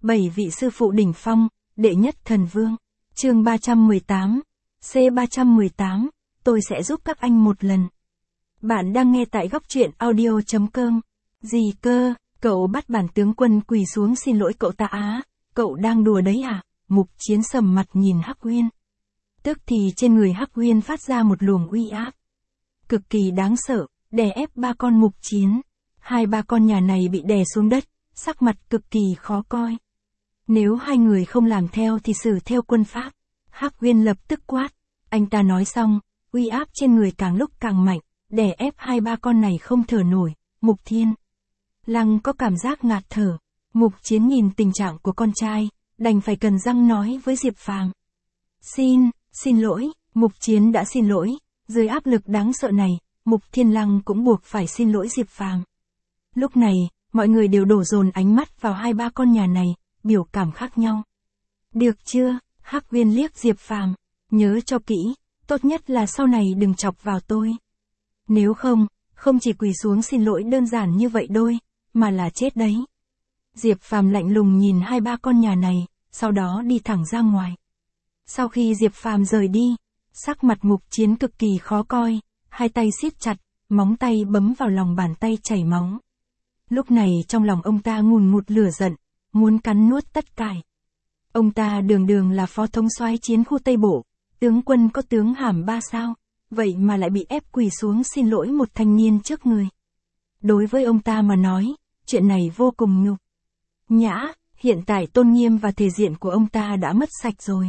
7 vị sư phụ đỉnh phong, đệ nhất thần vương. Chương 318. C318, tôi sẽ giúp các anh một lần. Bạn đang nghe tại góc truyện audio.com. Gì cơ, cậu bắt bản tướng quân quỳ xuống xin lỗi cậu ta á, cậu đang đùa đấy à? Mục Chiến sầm mặt nhìn Hắc Uyên. Tức thì trên người Hắc Uyên phát ra một luồng uy áp cực kỳ đáng sợ, đè ép ba con Mục Chiến. Hai ba con nhà này bị đè xuống đất, sắc mặt cực kỳ khó coi. Nếu hai người không làm theo thì xử theo quân pháp. Hắc Uyên lập tức quát. Anh ta nói xong, uy áp trên người càng lúc càng mạnh, đè ép hai ba con này không thở nổi. Mục Thiên Lăng có cảm giác ngạt thở. Mục Chiến nhìn tình trạng của con trai, đành phải cần răng nói với Diệp Phàm. Xin lỗi, Mục Chiến đã xin lỗi. Dưới áp lực đáng sợ này, Mục Thiên Lăng cũng buộc phải xin lỗi Diệp Phàm. Lúc này, mọi người đều đổ dồn ánh mắt vào hai ba con nhà này, biểu cảm khác nhau. Được chưa? Hắc Uyên liếc Diệp Phàm, nhớ cho kỹ, tốt nhất là sau này đừng chọc vào tôi. Nếu không chỉ quỳ xuống xin lỗi đơn giản như vậy đôi, mà là chết đấy. Diệp Phàm lạnh lùng nhìn hai ba con nhà này, sau đó đi thẳng ra ngoài. Sau khi Diệp Phàm rời đi, sắc mặt Mục Chiến cực kỳ khó coi, hai tay siết chặt, móng tay bấm vào lòng bàn tay chảy máu. Lúc này trong lòng ông ta ngùn ngụt lửa giận, muốn cắn nuốt tất cả. Ông ta đường là phó thống soái chiến khu Tây Bộ, tướng quân có tướng hàm 3 sao, vậy mà lại bị ép quỳ xuống xin lỗi một thanh niên trước người. Đối với ông ta mà nói, chuyện này vô cùng nhục nhã, hiện tại tôn nghiêm và thể diện của ông ta đã mất sạch rồi.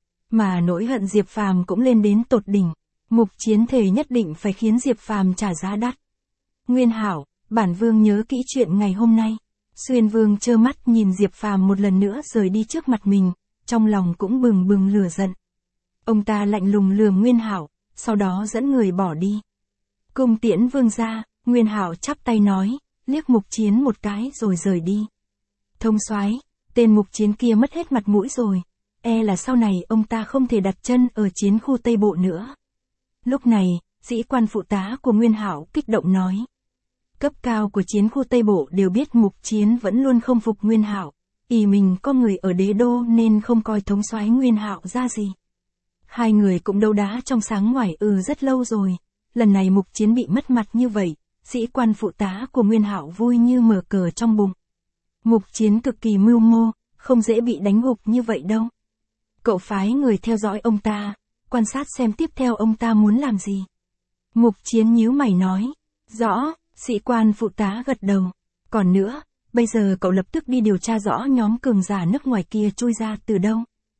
Mà nỗi hận Diệp Phàm cũng lên đến tột đỉnh, Mục Chiến thề nhất định phải khiến Diệp Phàm trả giá đắt. Nguyên Hảo, bản vương nhớ kỹ chuyện ngày hôm nay. Xuyên Vương trơ mắt nhìn Diệp Phàm một lần nữa rời đi trước mặt mình, trong lòng cũng bừng bừng lửa giận. Ông ta lạnh lùng lườm Nguyên Hảo, sau đó dẫn người bỏ đi. Cung tiễn vương ra, Nguyên Hảo chắp tay nói, liếc Mục Chiến một cái rồi rời đi. Thông soái, tên Mục Chiến kia mất hết mặt mũi rồi, là sau này ông ta không thể đặt chân ở chiến khu Tây Bộ nữa. Lúc này, sĩ quan phụ tá của Nguyên Hảo kích động nói. Cấp cao của chiến khu Tây Bộ đều biết Mục Chiến vẫn luôn không phục Nguyên Hảo, mình có người ở đế đô nên không coi thống soái Nguyên Hảo ra gì. Hai người cũng đấu đá trong sáng ngoài rất lâu rồi, lần này Mục Chiến bị mất mặt như vậy, sĩ quan phụ tá của Nguyên Hảo vui như mở cờ trong bụng. Mục Chiến cực kỳ mưu mô, không dễ bị đánh gục như vậy đâu. Cậu phái người theo dõi ông ta, quan sát xem tiếp theo ông ta muốn làm gì. Mục Chiến nhíu mày nói, rõ. Sĩ quan phụ tá gật đầu. Còn nữa, bây giờ cậu lập tức đi điều tra rõ nhóm cường giả nước ngoài kia chui ra từ đâu.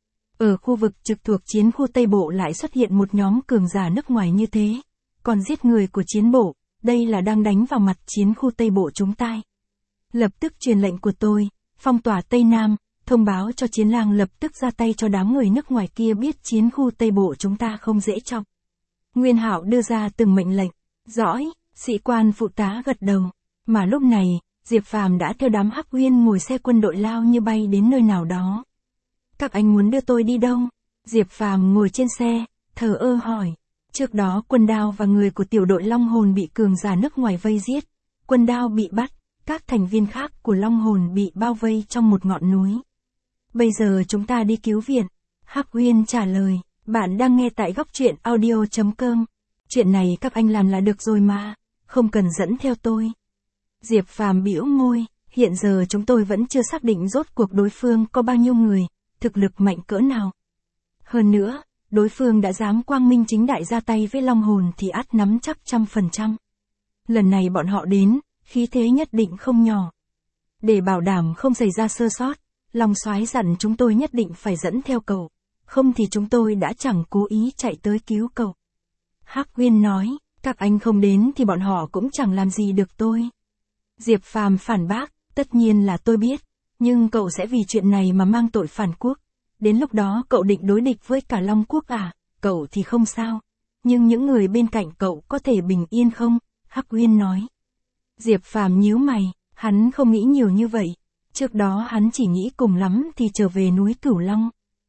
Ở khu vực trực thuộc chiến khu Tây Bộ lại xuất hiện một nhóm cường giả nước ngoài như thế. Còn giết người của chiến bộ, đây là đang đánh vào mặt chiến khu Tây Bộ chúng ta. Lập tức truyền lệnh của tôi, phong tỏa Tây Nam, thông báo cho Chiến Lang lập tức ra tay cho đám người nước ngoài kia biết chiến khu Tây Bộ chúng ta không dễ chọc. Nguyên Hạo đưa ra từng mệnh lệnh. Dõi. Sĩ quan phụ tá gật đầu, mà lúc này, Diệp Phàm đã theo đám Hắc Uyên ngồi xe quân đội lao như bay đến nơi nào đó. Các anh muốn đưa tôi đi đâu? Diệp Phàm ngồi trên xe, thờ ơ hỏi. Trước đó Quân Đao và người của tiểu đội Long Hồn bị cường giả nước ngoài vây giết. Quân Đao bị bắt, các thành viên khác của Long Hồn bị bao vây trong một ngọn núi. Bây giờ chúng ta đi cứu viện. Hắc Uyên trả lời, bạn đang nghe tại góc truyện audio.com. Chuyện này các anh làm là được rồi mà. Không cần dẫn theo tôi. Diệp Phàm bĩu môi, hiện giờ chúng tôi vẫn chưa xác định rốt cuộc đối phương có bao nhiêu người, thực lực mạnh cỡ nào. Hơn nữa, đối phương đã dám quang minh chính đại ra tay với Long Hồn thì ắt nắm chắc 100%. Lần này bọn họ đến, khí thế nhất định không nhỏ. Để bảo đảm không xảy ra sơ sót, Long Soái dặn chúng tôi nhất định phải dẫn theo cậu, không thì chúng tôi đã chẳng cố ý chạy tới cứu cậu. Hắc Uyên nói. Các anh không đến thì bọn họ cũng chẳng làm gì được tôi. Diệp Phàm phản bác, tất nhiên là tôi biết, nhưng cậu sẽ vì chuyện này mà mang tội phản quốc. Đến lúc đó cậu định đối địch với cả Long Quốc à? Cậu thì không sao. Nhưng những người bên cạnh cậu có thể bình yên không? Hắc Uyên nói. Diệp Phàm nhíu mày, hắn không nghĩ nhiều như vậy. Trước đó hắn chỉ nghĩ cùng lắm thì trở về núi Cửu Long.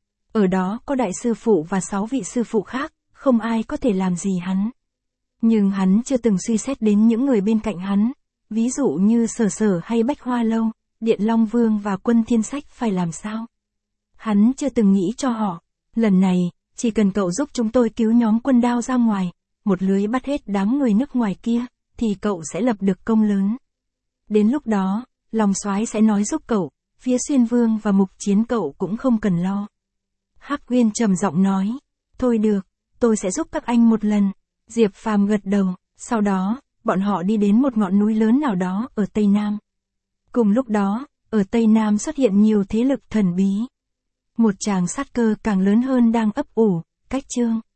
Ở đó có đại sư phụ và 6 vị sư phụ khác, không ai có thể làm gì hắn. Nhưng hắn chưa từng suy xét đến những người bên cạnh hắn, ví dụ như Sở Sở hay Bách Hoa Lâu, Điện Long Vương và quân Thiên Sách phải làm sao? Hắn chưa từng nghĩ cho họ. Lần này, chỉ cần cậu giúp chúng tôi cứu nhóm Quân Đao ra ngoài, một lưới bắt hết đám người nước ngoài kia, thì cậu sẽ lập được công lớn. Đến lúc đó, Long Soái sẽ nói giúp cậu, phía Xuyên Vương và Mục Chiến cậu cũng không cần lo. Hắc Uyên trầm giọng nói, thôi được, tôi sẽ giúp các anh một lần. Diệp Phàm gật đầu, sau đó, bọn họ đi đến một ngọn núi lớn nào đó ở Tây Nam. Cùng lúc đó, ở Tây Nam xuất hiện nhiều thế lực thần bí. Một tràng sát cơ càng lớn hơn đang ấp ủ, cách Trương